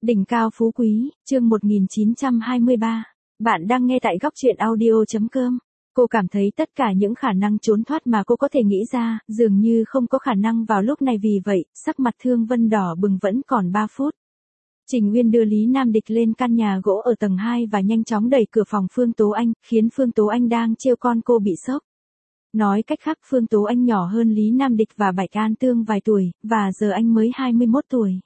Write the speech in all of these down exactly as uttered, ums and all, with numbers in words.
Đỉnh cao phú quý, chương một nghìn chín trăm hai mươi ba. Bạn đang nghe tại góc truyện audio.com. Cô cảm thấy tất cả những khả năng trốn thoát mà cô có thể nghĩ ra, dường như không có khả năng vào lúc này, vì vậy, sắc mặt Thương Vân đỏ bừng. Vẫn còn ba phút. Trình Uyên đưa Lý Nam Địch lên căn nhà gỗ ở tầng hai và nhanh chóng đẩy cửa phòng Phương Tố Anh, khiến Phương Tố Anh đang trêu con cô bị sốc. Nói cách khác, Phương Tố Anh nhỏ hơn Lý Nam Địch và Bạch An Tương vài tuổi, và giờ anh mới hai mươi mốt tuổi.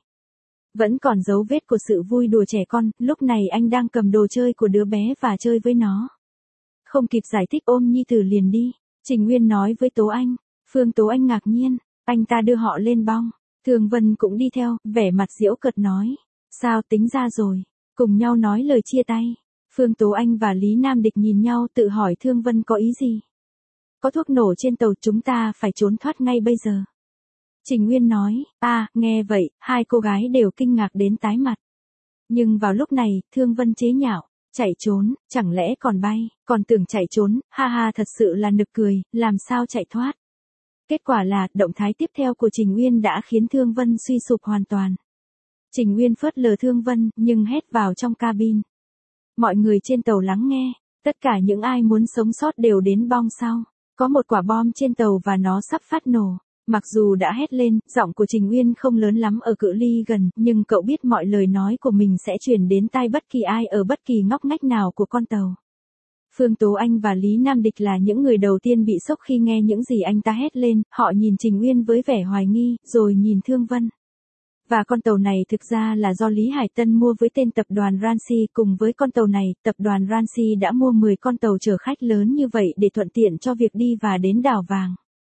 Vẫn còn dấu vết của sự vui đùa trẻ con, lúc này anh đang cầm đồ chơi của đứa bé và chơi với nó. Không kịp giải thích, ôm nhi tử liền đi. Trình Uyên nói với Tố Anh. Phương Tố Anh ngạc nhiên, anh ta đưa họ lên bong. Thương Vân cũng đi theo, vẻ mặt giễu cợt nói. Sao tính ra rồi, cùng nhau nói lời chia tay. Phương Tố Anh và Lý Nam Địch nhìn nhau tự hỏi Thương Vân có ý gì. Có thuốc nổ trên tàu, chúng ta phải trốn thoát ngay bây giờ. Trình Uyên nói, à, nghe vậy, hai cô gái đều kinh ngạc đến tái mặt. Nhưng vào lúc này, Thương Vân chế nhạo, chạy trốn, chẳng lẽ còn bay, còn tưởng chạy trốn, ha ha, thật sự là nực cười, làm sao chạy thoát. Kết quả là, động thái tiếp theo của Trình Uyên đã khiến Thương Vân suy sụp hoàn toàn. Trình Uyên phớt lờ Thương Vân, nhưng hét vào trong cabin. Mọi người trên tàu lắng nghe, tất cả những ai muốn sống sót đều đến bong sau. Có một quả bom trên tàu và nó sắp phát nổ. Mặc dù đã hét lên, giọng của Trình Uyên không lớn lắm ở cự ly gần, nhưng cậu biết mọi lời nói của mình sẽ truyền đến tai bất kỳ ai ở bất kỳ ngóc ngách nào của con tàu. Phương Tố Anh và Lý Nam Địch là những người đầu tiên bị sốc khi nghe những gì anh ta hét lên, họ nhìn Trình Uyên với vẻ hoài nghi, rồi nhìn Thương Vân. Và con tàu này thực ra là do Lý Hải Tân mua với tên tập đoàn Ransi. Cùng với con tàu này, tập đoàn Ransi đã mua mười con tàu chở khách lớn như vậy để thuận tiện cho việc đi và đến đảo vàng.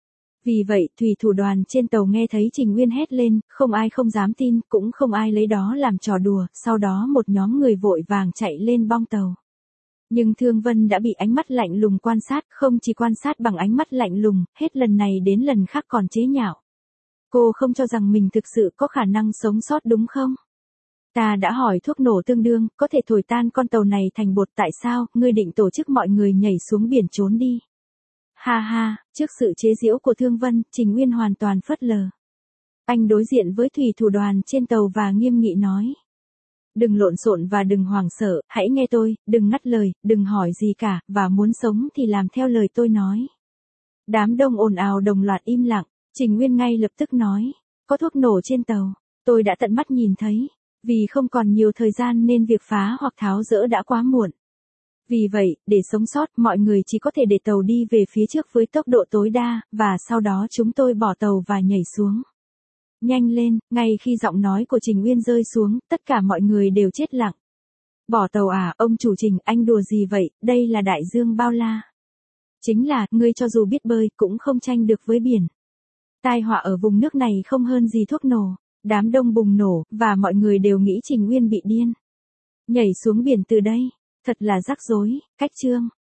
Vì vậy, thủy thủ đoàn trên tàu nghe thấy Trình Uyên hét lên, không ai không dám tin, cũng không ai lấy đó làm trò đùa, sau đó một nhóm người vội vàng chạy lên bong tàu. Nhưng Thương Vân đã bị ánh mắt lạnh lùng quan sát, không chỉ quan sát bằng ánh mắt lạnh lùng, hết lần này đến lần khác còn chế nhạo. Cô không cho rằng mình thực sự có khả năng sống sót đúng không? Ta đã hỏi thuốc nổ tương đương, có thể thổi tan con tàu này thành bột, tại sao, ngươi định tổ chức mọi người nhảy xuống biển trốn đi? Ha ha, trước sự chế giễu của Thương Vân, Trình Uyên hoàn toàn phớt lờ. Anh đối diện với thủy thủ đoàn trên tàu và nghiêm nghị nói. Đừng lộn xộn và đừng hoảng sợ, hãy nghe tôi, đừng ngắt lời, đừng hỏi gì cả, và muốn sống thì làm theo lời tôi nói. Đám đông ồn ào đồng loạt im lặng, Trình Uyên ngay lập tức nói. Có thuốc nổ trên tàu, tôi đã tận mắt nhìn thấy. Vì không còn nhiều thời gian nên việc phá hoặc tháo dỡ đã quá muộn. Vì vậy, để sống sót, mọi người chỉ có thể để tàu đi về phía trước với tốc độ tối đa, và sau đó chúng tôi bỏ tàu và nhảy xuống. Nhanh lên, ngay khi giọng nói của Trình Uyên rơi xuống, tất cả mọi người đều chết lặng. Bỏ tàu à, ông chủ Trình, anh đùa gì vậy, đây là đại dương bao la. Chính là, ngươi cho dù biết bơi, cũng không tranh được với biển. Tai họa ở vùng nước này không hơn gì thuốc nổ. Đám đông bùng nổ, và mọi người đều nghĩ Trình Uyên bị điên. Nhảy xuống biển từ đây. Thật là rắc rối, cách chương.